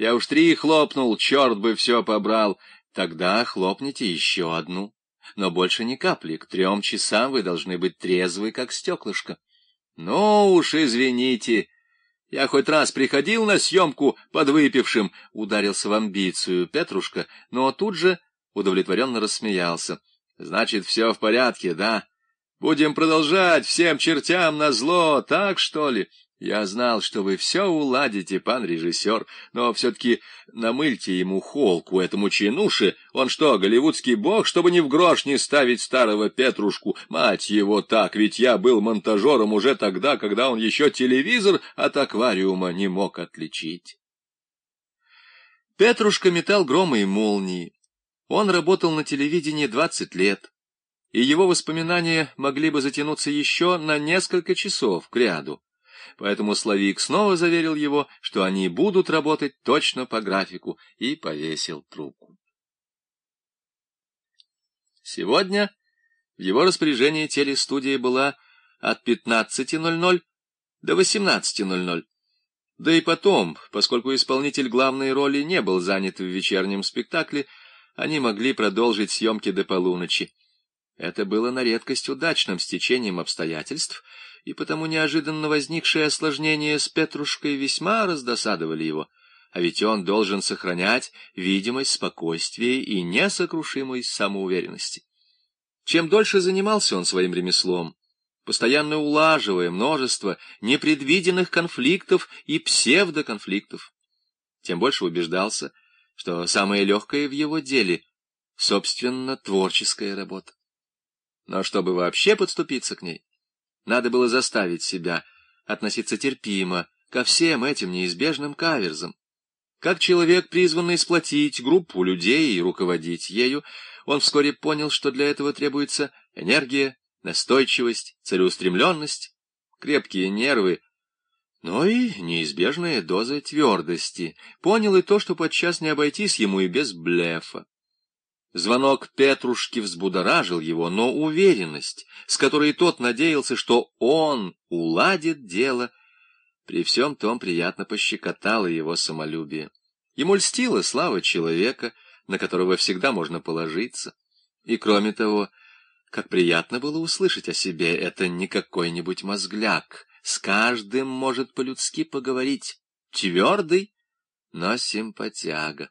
Я уж 3 хлопнул, черт бы все побрал. Тогда хлопните еще одну. Но больше ни капли. К 3 часам вы должны быть трезвы, как стеклышко. Ну уж извините. Я хоть раз приходил на съемку подвыпившим, ударился в амбицию Петрушка, но тут же удовлетворенно рассмеялся. Значит, все в порядке, да? Будем продолжать всем чертям назло, так что ли? Я знал, что вы все уладите, пан режиссер, но все-таки намыльте ему холку, этому чинуше. Он что, голливудский бог, чтобы ни в грош не ставить старого Петрушку? Мать его так, ведь я был монтажером уже тогда, когда он еще телевизор от аквариума не мог отличить. Петрушка метал громы и молнии. Он работал на телевидении 20 лет, и его воспоминания могли бы затянуться еще на несколько часов кряду. Поэтому Славик снова заверил его, что они будут работать точно по графику, и повесил трубку. Сегодня в его распоряжении телестудия была от 15:00 до 18:00. Да и потом, поскольку исполнитель главной роли не был занят в вечернем спектакле, они могли продолжить съемки до полуночи. Это было на редкость удачным стечением обстоятельств, и потому неожиданно возникшие осложнения с Петрушкой весьма раздосадовали его, а ведь он должен сохранять видимость спокойствия и несокрушимой самоуверенности. Чем дольше занимался он своим ремеслом, постоянно улаживая множество непредвиденных конфликтов и псевдоконфликтов, тем больше убеждался, что самое легкое в его деле — собственно творческая работа. Но чтобы вообще подступиться к ней, надо было заставить себя относиться терпимо ко всем этим неизбежным каверзам. Как человек, призванный сплотить группу людей и руководить ею, он вскоре понял, что для этого требуется энергия, настойчивость, целеустремленность, крепкие нервы, но и неизбежная доза твердости. Понял и то, что подчас не обойтись ему и без блефа. Звонок Петрушки взбудоражил его, но уверенность, с которой тот надеялся, что он уладит дело, при всем том приятно пощекотала его самолюбие. Ему льстила слава человека, на которого всегда можно положиться. И кроме того, как приятно было услышать о себе, это не какой-нибудь мозгляк, с каждым может по-людски поговорить, твердый, но симпатяга.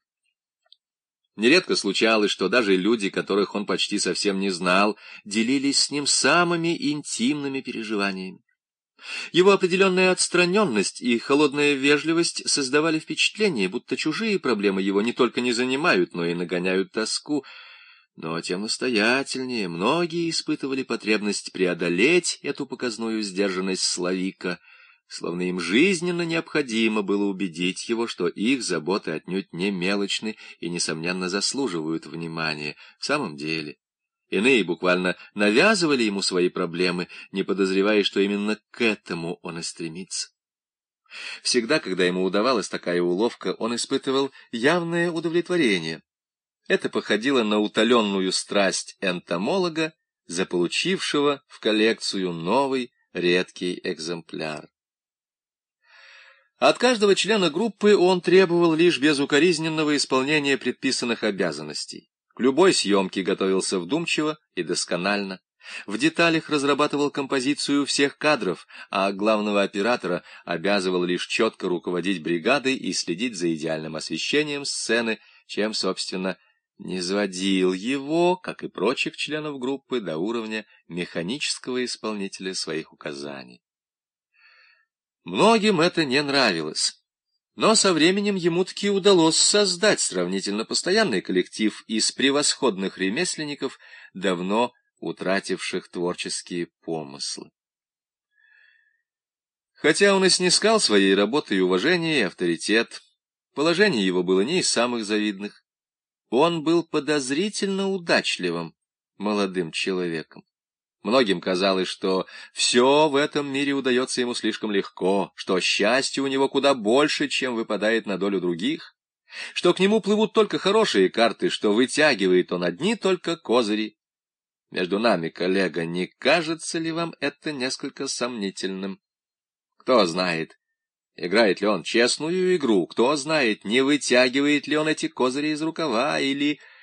Нередко случалось, что даже люди, которых он почти совсем не знал, делились с ним самыми интимными переживаниями. Его определенная отстраненность и холодная вежливость создавали впечатление, будто чужие проблемы его не только не занимают, но и нагоняют тоску. Но тем настоятельнее многие испытывали потребность преодолеть эту показную сдержанность Славика, словно им жизненно необходимо было убедить его, что их заботы отнюдь не мелочны и, несомненно, заслуживают внимания. В самом деле, иные буквально навязывали ему свои проблемы, не подозревая, что именно к этому он и стремится. Всегда, когда ему удавалась такая уловка, он испытывал явное удовлетворение. Это походило на утоленную страсть энтомолога, заполучившего в коллекцию новый редкий экземпляр. От каждого члена группы он требовал лишь безукоризненного исполнения предписанных обязанностей. К любой съемке готовился вдумчиво и досконально. В деталях разрабатывал композицию всех кадров, а главного оператора обязывал лишь четко руководить бригадой и следить за идеальным освещением сцены, чем, собственно, низводил его, как и прочих членов группы, до уровня механического исполнителя своих указаний. Многим это не нравилось, но со временем ему таки удалось создать сравнительно постоянный коллектив из превосходных ремесленников, давно утративших творческие помыслы. Хотя он и снискал своей работой уважение и авторитет, положение его было не из самых завидных. Он был подозрительно удачливым молодым человеком. Многим казалось, что все в этом мире удается ему слишком легко, что счастья у него куда больше, чем выпадает на долю других, что к нему плывут только хорошие карты, что вытягивает он одни только козыри. Между нами, коллега, не кажется ли вам это несколько сомнительным? Кто знает, Играет ли он честную игру, кто знает, не вытягивает ли он эти козыри из рукава, или